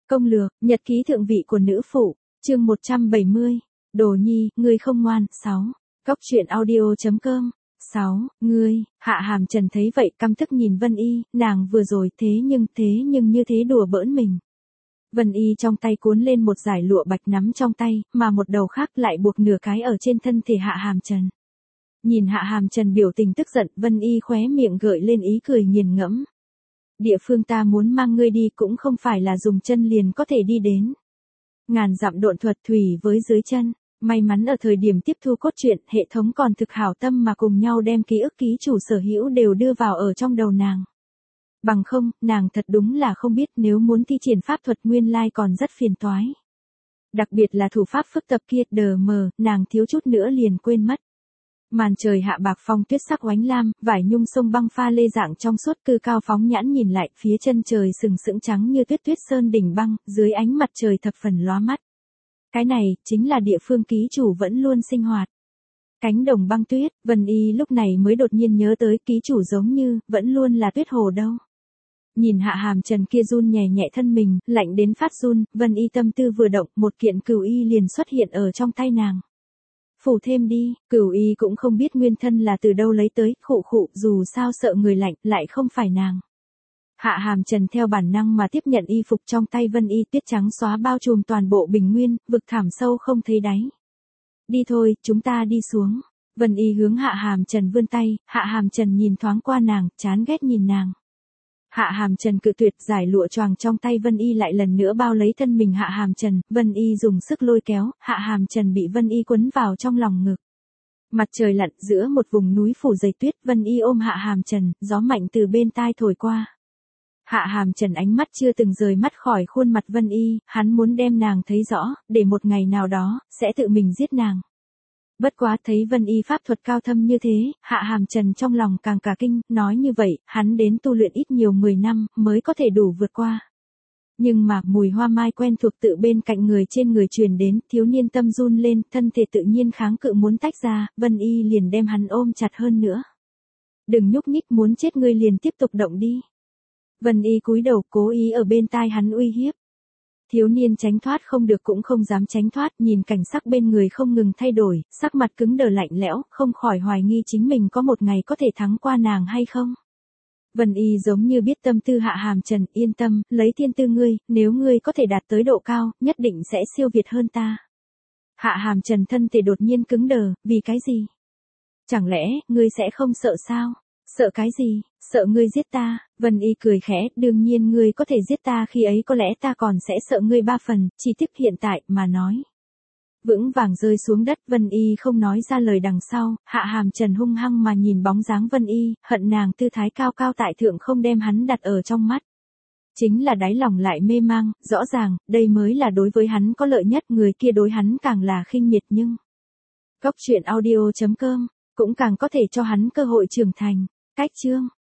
Công lược, nhật ký thượng vị của nữ phụ, chương 170. Đồ nhi, ngươi không ngoan. 6. Cốc truyện audio.com. 6. Ngươi, Hạ Hàm Trần thấy vậy căm tức nhìn Vân Y, nàng vừa rồi thế nhưng như thế đùa bỡn mình. Vân Y trong tay cuốn lên một dải lụa bạch nắm trong tay, mà một đầu khác lại buộc nửa cái ở trên thân thể Hạ Hàm Trần. Nhìn Hạ Hàm Trần biểu tình tức giận, Vân Y khóe miệng gợi lên ý cười nghiền ngẫm. Địa phương ta muốn mang ngươi đi cũng không phải là dùng chân liền có thể đi đến. Ngàn dặm độn thuật thủy với dưới chân. May mắn ở thời điểm tiếp thu cốt truyện, hệ thống còn thực hảo tâm mà cùng nhau đem ký ức ký chủ sở hữu đều đưa vào ở trong đầu nàng. Bằng không, nàng thật đúng là không biết nếu muốn thi triển pháp thuật nguyên lai còn rất phiền toái. Đặc biệt là thủ pháp phức tạp kia, đờ mờ, nàng thiếu chút nữa liền quên mất. Màn trời hạ bạc phong tuyết sắc oánh lam, vải nhung sông băng pha lê dạng trong suốt cư cao phóng nhãn nhìn lại, phía chân trời sừng sững trắng như tuyết, tuyết sơn đỉnh băng, dưới ánh mặt trời thập phần lóa mắt. Cái này, chính là địa phương ký chủ vẫn luôn sinh hoạt. Cánh đồng băng tuyết, Vân Y lúc này mới đột nhiên nhớ tới ký chủ giống như, vẫn luôn là tuyết hồ đâu. Nhìn Hạ Hàm Trần kia run nhẹ nhẹ thân mình, lạnh đến phát run, Vân Y tâm tư vừa động, một kiện cửu y liền xuất hiện ở trong tay nàng. Phủ thêm đi, cửu y cũng không biết nguyên thân là từ đâu lấy tới, khụ, dù sao sợ người lạnh, lại không phải nàng. Hạ Hàm Trần theo bản năng mà tiếp nhận y phục trong tay Vân Y, tuyết trắng xóa bao trùm toàn bộ bình nguyên, vực thẳm sâu không thấy đáy. Đi thôi, chúng ta đi xuống. Vân Y hướng Hạ Hàm Trần vươn tay, Hạ Hàm Trần nhìn thoáng qua nàng, chán ghét nhìn nàng. Hạ Hàm Trần cự tuyệt, giải lụa choàng trong tay Vân Y lại lần nữa bao lấy thân mình Hạ Hàm Trần, Vân Y dùng sức lôi kéo, Hạ Hàm Trần bị Vân Y quấn vào trong lòng ngực. Mặt trời lặn giữa một vùng núi phủ dày tuyết, Vân Y ôm Hạ Hàm Trần, gió mạnh từ bên tai thổi qua. Hạ Hàm Trần ánh mắt chưa từng rời mắt khỏi khuôn mặt Vân Y, hắn muốn đem nàng thấy rõ, để một ngày nào đó, sẽ tự mình giết nàng. Bất quá thấy Vân Y pháp thuật cao thâm như thế, Hạ Hàm Trần trong lòng càng cả kinh, nói như vậy, hắn đến tu luyện ít nhiều 10 năm, mới có thể đủ vượt qua. Nhưng mà, mùi hoa mai quen thuộc tự bên cạnh người trên người truyền đến, thiếu niên tâm run lên, thân thể tự nhiên kháng cự muốn tách ra, Vân Y liền đem hắn ôm chặt hơn nữa. Đừng nhúc nhích, muốn chết ngươi liền tiếp tục động đi. Vân Y cúi đầu cố ý ở bên tai hắn uy hiếp. Thiếu niên tránh thoát không được cũng không dám tránh thoát, nhìn cảnh sắc bên người không ngừng thay đổi, sắc mặt cứng đờ lạnh lẽo, không khỏi hoài nghi chính mình có một ngày có thể thắng qua nàng hay không. Vân Y giống như biết tâm tư Hạ Hàm Trần, yên tâm, lấy thiên tư ngươi, nếu ngươi có thể đạt tới độ cao, nhất định sẽ siêu việt hơn ta. Hạ Hàm Trần thân thể đột nhiên cứng đờ, vì cái gì? Chẳng lẽ, ngươi sẽ không sợ sao? Sợ cái gì? Sợ ngươi giết ta. Vân Y cười khẽ, đương nhiên ngươi có thể giết ta, khi ấy có lẽ ta còn sẽ sợ ngươi 3 phần, chỉ tiếc hiện tại mà nói. Vững vàng rơi xuống đất, Vân Y không nói ra lời đằng sau, Hạ Hàm Trần hung hăng mà nhìn bóng dáng Vân Y, hận nàng tư thái cao cao tại thượng không đem hắn đặt ở trong mắt. Chính là đáy lòng lại mê mang, rõ ràng, đây mới là đối với hắn có lợi nhất, người kia đối hắn càng là khinh miệt nhưng. Cốc truyện audio.com, cũng càng có thể cho hắn cơ hội trưởng thành. Cách chương.